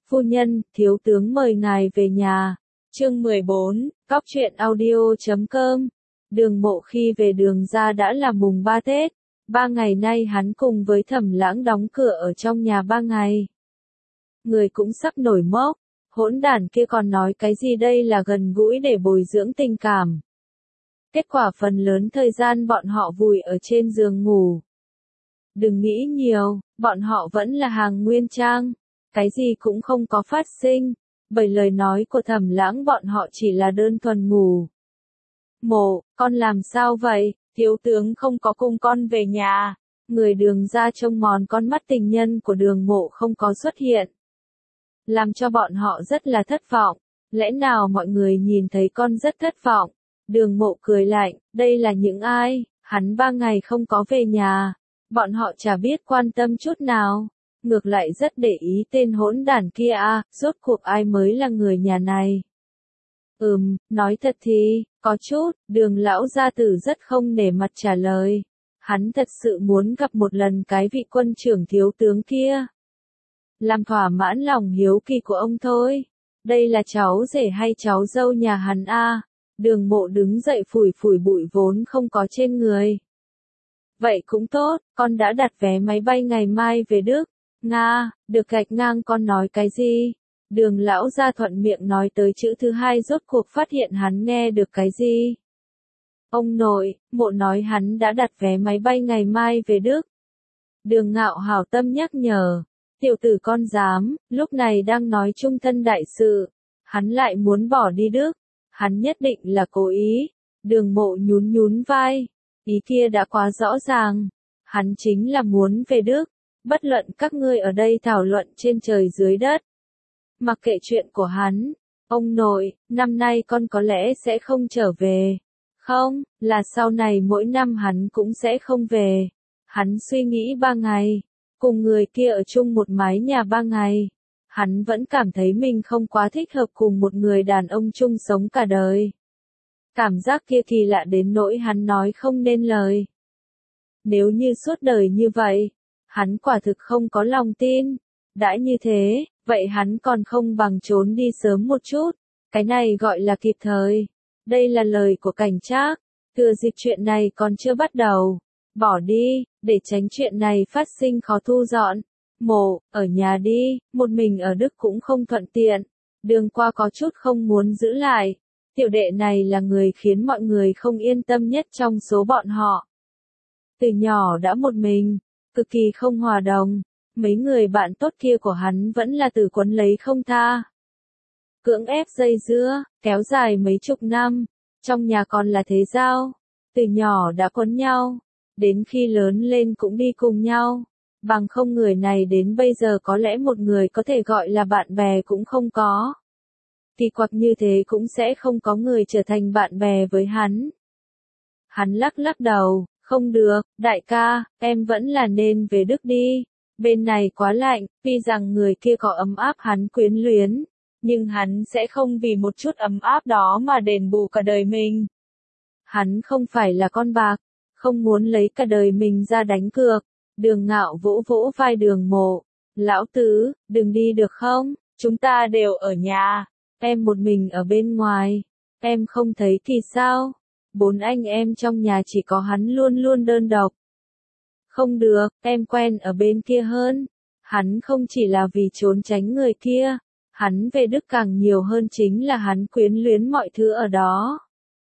Phu nhân, thiếu tướng mời ngài về nhà. Chương 14, Cóc truyện audio.com. Đường Mộ khi về Đường ra đã là mùng 3 Tết. 3 ngày nay hắn cùng với Thẩm Lãng đóng cửa ở trong nhà 3 ngày. Người cũng sắp nổi mốc. Hỗn đản kia còn nói cái gì đây là gần gũi để bồi dưỡng tình cảm. Kết quả phần lớn thời gian bọn họ vùi ở trên giường ngủ. Đừng nghĩ nhiều, bọn họ vẫn là hàng nguyên trang. Cái gì cũng không có phát sinh, bởi lời nói của Thẩm Lãng bọn họ chỉ là đơn thuần ngủ. Mộ, con làm sao vậy, thiếu tướng không có cùng con về nhà. Người Đường ra trông mòn con mắt tình nhân của Đường Mộ không có xuất hiện. Làm cho bọn họ rất là thất vọng, lẽ nào mọi người nhìn thấy con rất thất vọng. Đường Mộ cười lạnh, đây là những ai, hắn 3 ngày không có về nhà, bọn họ chả biết quan tâm chút nào. Ngược lại rất để ý tên hỗn đản kia à, rốt cuộc ai mới là người nhà này. Nói thật thì, có chút, Đường lão gia tử rất không nể mặt trả lời. Hắn thật sự muốn gặp một lần cái vị quân trưởng thiếu tướng kia. Làm thỏa mãn lòng hiếu kỳ của ông thôi. Đây là cháu rể hay cháu dâu nhà hắn à? Đường Mộ đứng dậy phủi phủi bụi vốn không có trên người. Vậy cũng tốt, con đã đặt vé máy bay ngày mai về Đức. Nga, được gạch ngang con nói cái gì? Đường lão gia thuận miệng nói tới chữ thứ hai rốt cuộc phát hiện hắn nghe được cái gì? Ông nội, Mộ nói hắn đã đặt vé máy bay ngày mai về Đức. Đường Ngạo hảo tâm nhắc nhở. Tiểu tử con dám, lúc này đang nói trung thân đại sự. Hắn lại muốn bỏ đi Đức. Hắn nhất định là cố ý. Đường Mộ nhún nhún vai. Ý kia đã quá rõ ràng. Hắn chính là muốn về Đức. Bất luận các ngươi ở đây thảo luận trên trời dưới đất. Mặc kệ chuyện của hắn. Ông nội, năm nay con có lẽ sẽ không trở về. Không, là sau này mỗi năm hắn cũng sẽ không về. Hắn suy nghĩ 3 ngày. Cùng người kia ở chung một mái nhà 3 ngày. Hắn vẫn cảm thấy mình không quá thích hợp cùng một người đàn ông chung sống cả đời. Cảm giác kia kỳ lạ đến nỗi hắn nói không nên lời. Nếu như suốt đời như vậy, hắn quả thực không có lòng tin. Đã như thế, vậy hắn còn không bằng trốn đi sớm một chút. Cái này gọi là kịp thời. Đây là lời của Cảnh Trác. Thừa dịp chuyện này còn chưa bắt đầu. Bỏ đi, để tránh chuyện này phát sinh khó thu dọn. Mộ, ở nhà đi, một mình ở Đức cũng không thuận tiện. Đường qua có chút không muốn giữ lại. Tiểu đệ này là người khiến mọi người không yên tâm nhất trong số bọn họ. Từ nhỏ đã một mình, cực kỳ không hòa đồng. Mấy người bạn tốt kia của hắn vẫn là từ quấn lấy không tha. Cưỡng ép dây dưa, kéo dài mấy chục năm. Trong nhà còn là thế giao. Từ nhỏ đã quấn nhau. Đến khi lớn lên cũng đi cùng nhau. Bằng không người này đến bây giờ có lẽ một người có thể gọi là bạn bè cũng không có. Kỳ quặc như thế cũng sẽ không có người trở thành bạn bè với hắn. Hắn lắc lắc đầu, không được, đại ca, em vẫn là nên về Đức đi. Bên này quá lạnh, tuy rằng người kia có ấm áp hắn quyến luyến, nhưng hắn sẽ không vì một chút ấm áp đó mà đền bù cả đời mình. Hắn không phải là con bạc, không muốn lấy cả đời mình ra đánh cược. Đường Ngạo vỗ vỗ vai Đường Mộ. Lão tứ, đừng đi được không? Chúng ta đều ở nhà. Em một mình ở bên ngoài. Em không thấy thì sao? 4 anh em trong nhà chỉ có hắn luôn luôn đơn độc. Không được, em quen ở bên kia hơn. Hắn không chỉ là vì trốn tránh người kia. Hắn về Đức càng nhiều hơn chính là hắn quyến luyến mọi thứ ở đó.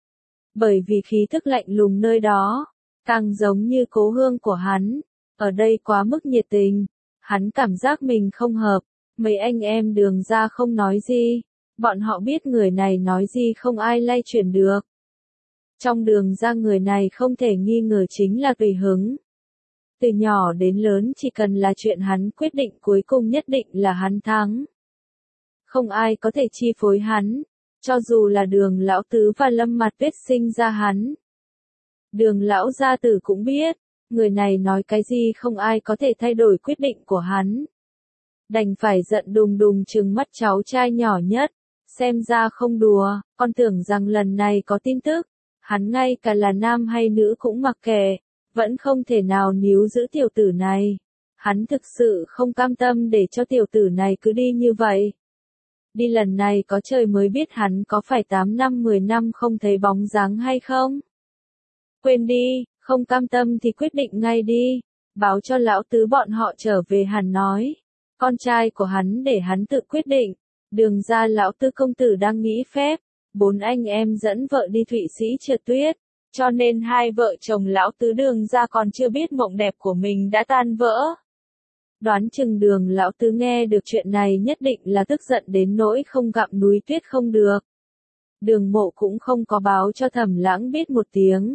Bởi vì khí thức lạnh lùng nơi đó, càng giống như cố hương của hắn. Ở đây quá mức nhiệt tình. Hắn cảm giác mình không hợp. Mấy anh em Đường ra không nói gì. Bọn họ biết người này nói gì không ai lay chuyển được. Trong Đường ra người này không thể nghi ngờ chính là tùy hứng. Từ nhỏ đến lớn chỉ cần là chuyện hắn quyết định cuối cùng nhất định là hắn thắng. Không ai có thể chi phối hắn. Cho dù là Đường lão tứ và Lâm Mặt Tuyết sinh ra hắn. Đường lão gia tử cũng biết. Người này nói cái gì không ai có thể thay đổi quyết định của hắn. Đành phải giận đùng đùng trừng mắt cháu trai nhỏ nhất. Xem ra không đùa, con tưởng rằng lần này có tin tức. Hắn ngay cả là nam hay nữ cũng mặc kệ. Vẫn không thể nào níu giữ tiểu tử này. Hắn thực sự không cam tâm để cho tiểu tử này cứ đi như vậy. Đi lần này có trời mới biết hắn có phải 8 năm 10 năm không thấy bóng dáng hay không. Quên đi, không cam tâm thì quyết định ngay đi. Báo cho lão tứ bọn họ trở về hắn nói. Con trai của hắn để hắn tự quyết định. Đường ra lão tứ công tử đang nghĩ phép. 4 anh em dẫn vợ đi Thụy Sĩ trượt tuyết. Cho nên hai vợ chồng lão tứ đường ra còn chưa biết mộng đẹp của mình đã tan vỡ. Đoán chừng đường lão tứ nghe được chuyện này nhất định là tức giận đến nỗi không gặm núi tuyết không được. Đường Mộ cũng không có báo cho Thẩm Lãng biết một tiếng.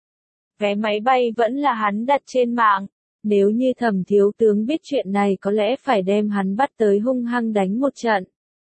Vé máy bay vẫn là hắn đặt trên mạng. Nếu như Thẩm thiếu tướng biết chuyện này có lẽ phải đem hắn bắt tới hung hăng đánh một trận.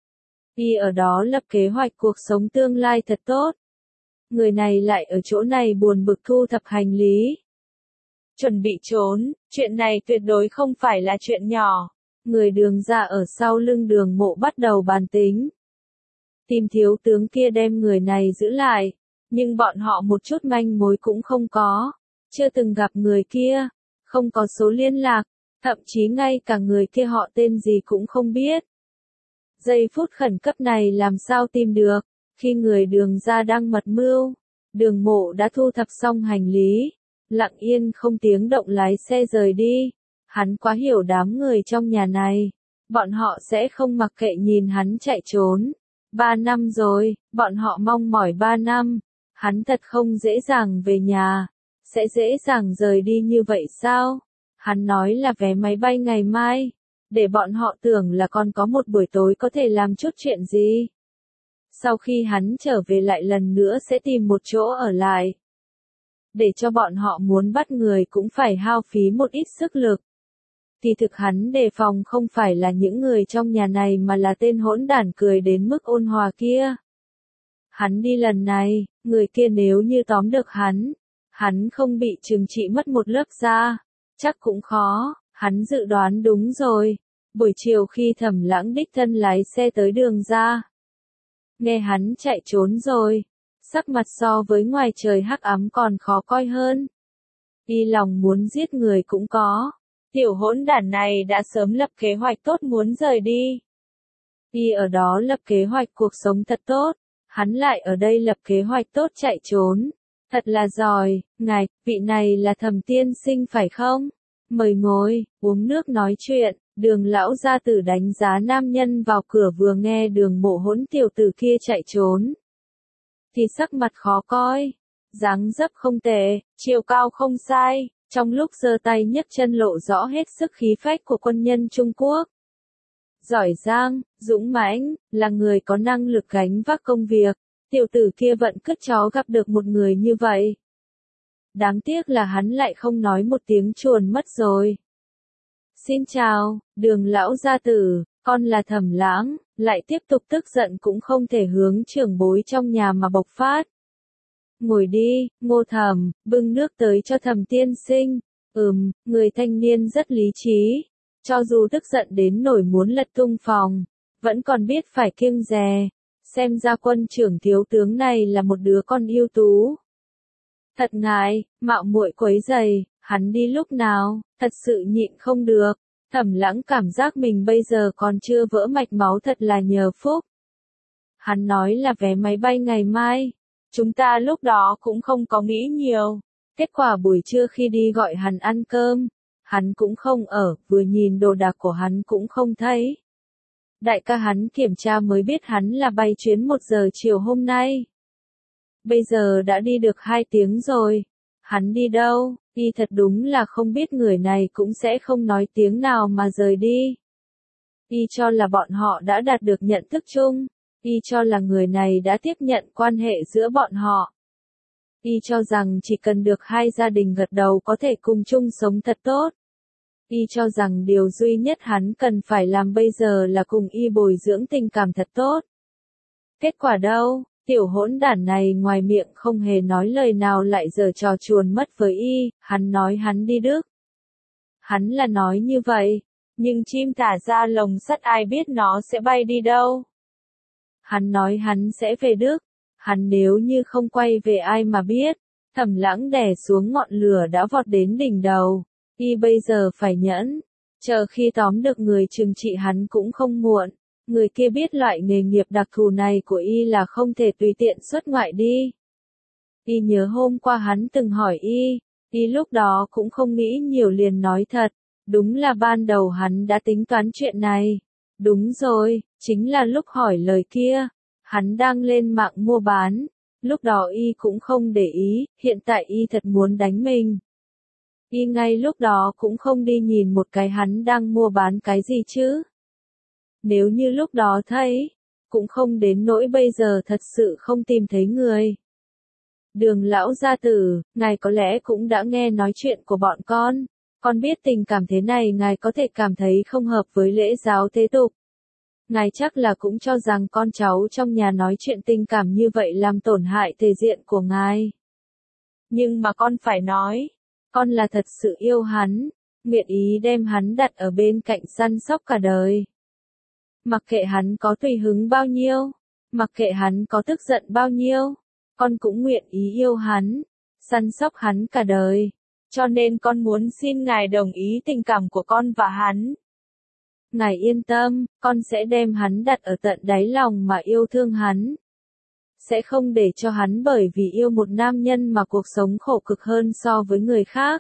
Y ở đó lập kế hoạch cuộc sống tương lai thật tốt. Người này lại ở chỗ này buồn bực thu thập hành lý. Chuẩn bị trốn, chuyện này tuyệt đối không phải là chuyện nhỏ. Người đường ra ở sau lưng đường Mộ bắt đầu bàn tính. Tìm thiếu tướng kia đem người này giữ lại, nhưng bọn họ một chút manh mối cũng không có. Chưa từng gặp người kia, không có số liên lạc, thậm chí ngay cả người kia họ tên gì cũng không biết. Giây phút khẩn cấp này làm sao tìm được, khi người đường ra đang mật mưu, đường Mộ đã thu thập xong hành lý, lặng yên không tiếng động lái xe rời đi. Hắn quá hiểu đám người trong nhà này, bọn họ sẽ không mặc kệ nhìn hắn chạy trốn. 3 năm rồi, bọn họ mong mỏi 3 năm, hắn thật không dễ dàng về nhà, sẽ dễ dàng rời đi như vậy sao? Hắn nói là vé máy bay ngày mai, để bọn họ tưởng là còn có một buổi tối có thể làm chút chuyện gì. Sau khi hắn trở về lại lần nữa sẽ tìm một chỗ ở lại. Để cho bọn họ muốn bắt người cũng phải hao phí một ít sức lực. Thì thực hắn đề phòng không phải là những người trong nhà này mà là tên hỗn đản cười đến mức ôn hòa kia. Hắn đi lần này, người kia nếu như tóm được hắn không bị trừng trị mất một lớp da, chắc cũng khó, hắn dự đoán đúng rồi. Buổi chiều khi Thẩm Lãng đích thân lái xe tới đường ra, nghe hắn chạy trốn rồi, sắc mặt so với ngoài trời hắc ám còn khó coi hơn. Y lòng muốn giết người cũng có. Tiểu hỗn đản này đã sớm lập kế hoạch tốt muốn rời đi. Y ở đó lập kế hoạch cuộc sống thật tốt, hắn lại ở đây lập kế hoạch tốt chạy trốn. Thật là giỏi, ngài, vị này là Thẩm tiên sinh phải không? Mời ngồi, uống nước nói chuyện. Đường lão gia tử đánh giá nam nhân vào cửa vừa nghe đường Mộ hỗn tiểu tử kia chạy trốn. Thì sắc mặt khó coi, dáng dấp không tệ, chiều cao không sai. Trong lúc giơ tay nhấc chân lộ rõ hết sức khí phách của quân nhân Trung Quốc. Giỏi giang, dũng mãnh, là người có năng lực gánh vác công việc, tiểu tử kia vẫn cứt chó gặp được một người như vậy. Đáng tiếc là hắn lại không nói một tiếng chuồn mất rồi. Xin chào, đường lão gia tử, con là Thẩm Lãng, lại tiếp tục tức giận cũng không thể hướng trưởng bối trong nhà mà bộc phát. Ngồi đi, Ngô Thẩm, bưng nước tới cho Thẩm tiên sinh. Người thanh niên rất lý trí. Cho dù tức giận đến nổi muốn lật tung phòng, vẫn còn biết phải kiêng dè. Xem ra quân trưởng thiếu tướng này là một đứa con ưu tú. Thật ngại, mạo muội quấy rầy, hắn đi lúc nào, thật sự nhịn không được. Thẩm Lãng cảm giác mình bây giờ còn chưa vỡ mạch máu thật là nhờ phúc. Hắn nói là vé máy bay ngày mai. Chúng ta lúc đó cũng không có nghĩ nhiều. Kết quả buổi trưa khi đi gọi hắn ăn cơm, hắn cũng không ở, vừa nhìn đồ đạc của hắn cũng không thấy. Đại ca hắn kiểm tra mới biết hắn là bay chuyến 1 giờ chiều hôm nay. Bây giờ đã đi được 2 tiếng rồi. Hắn đi đâu? Y thật đúng là không biết người này cũng sẽ không nói tiếng nào mà rời đi. Y cho là bọn họ đã đạt được nhận thức chung. Y cho là người này đã tiếp nhận quan hệ giữa bọn họ. Y cho rằng chỉ cần được hai gia đình gật đầu có thể cùng chung sống thật tốt. Y cho rằng điều duy nhất hắn cần phải làm bây giờ là cùng Y bồi dưỡng tình cảm thật tốt. Kết quả đâu, tiểu hỗn đản này ngoài miệng không hề nói lời nào lại giở trò chuồn mất với Y, hắn nói hắn đi Đức. Hắn là nói như vậy, nhưng chim thả ra lồng sắt ai biết nó sẽ bay đi đâu. Hắn nói hắn sẽ về Đức, hắn nếu như không quay về ai mà biết. Thẩm Lãng đè xuống ngọn lửa đã vọt đến đỉnh đầu. Y bây giờ phải nhẫn, Chờ khi tóm được người trừng trị hắn cũng không muộn. Người kia biết loại nghề nghiệp đặc thù này của y là không thể tùy tiện xuất ngoại đi. Y nhớ hôm qua hắn từng hỏi y lúc đó cũng không nghĩ nhiều liền nói thật. Đúng là ban đầu hắn đã tính toán chuyện này. Đúng rồi, chính là lúc hỏi lời kia. Hắn đang lên mạng mua bán. Lúc đó y cũng không để ý, hiện tại y thật muốn đánh mình. Y ngay lúc đó cũng không đi nhìn một cái hắn đang mua bán cái gì chứ. Nếu như lúc đó thấy, cũng không đến nỗi bây giờ thật sự không tìm thấy người. Đường lão gia tử, ngài có lẽ cũng đã nghe nói chuyện của bọn con biết tình cảm thế này ngài có thể cảm thấy không hợp với lễ giáo thế tục. Ngài chắc là cũng cho rằng con cháu trong nhà nói chuyện tình cảm như vậy làm tổn hại thể diện của ngài. Nhưng mà con phải nói, con là thật sự yêu hắn, nguyện ý đem hắn đặt ở bên cạnh săn sóc cả đời. Mặc kệ hắn có tùy hứng bao nhiêu, mặc kệ hắn có tức giận bao nhiêu, con cũng nguyện ý yêu hắn, săn sóc hắn cả đời. Cho nên con muốn xin ngài đồng ý tình cảm của con và hắn. Ngài yên tâm, con sẽ đem hắn đặt ở tận đáy lòng mà yêu thương hắn. Sẽ không để cho hắn bởi vì yêu một nam nhân mà cuộc sống khổ cực hơn so với người khác.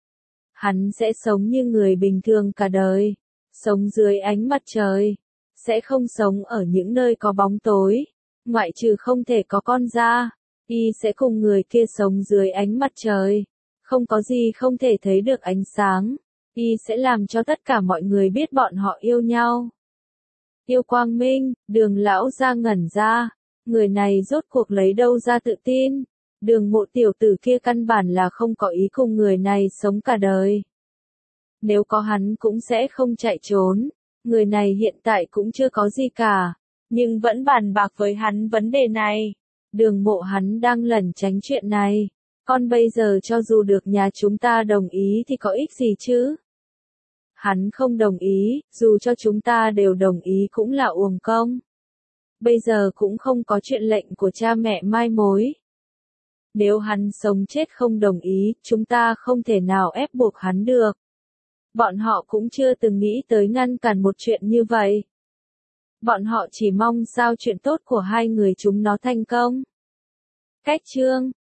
Hắn sẽ sống như người bình thường cả đời, sống dưới ánh mặt trời, sẽ không sống ở những nơi có bóng tối, ngoại trừ không thể có con ra, y sẽ cùng người kia sống dưới ánh mặt trời, không có gì không thể thấy được ánh sáng, y sẽ làm cho tất cả mọi người biết bọn họ yêu nhau. Yêu Quang Minh, Đường lão ra ngẩn ra, người này rốt cuộc lấy đâu ra tự tin, Đường Mộ tiểu tử kia căn bản là không có ý cùng người này sống cả đời. Nếu có hắn cũng sẽ không chạy trốn, người này hiện tại cũng chưa có gì cả, nhưng vẫn bàn bạc với hắn vấn đề này. Đường Mộ hắn đang lẩn tránh chuyện này, con bây giờ cho dù được nhà chúng ta đồng ý thì có ích gì chứ? Hắn không đồng ý, dù cho chúng ta đều đồng ý cũng là uổng công. Bây giờ cũng không có chuyện lệnh của cha mẹ mai mối. Nếu hắn sống chết không đồng ý, chúng ta không thể nào ép buộc hắn được. Bọn họ cũng chưa từng nghĩ tới ngăn cản một chuyện như vậy. Bọn họ chỉ mong sao chuyện tốt của hai người chúng nó thành công. Cách chương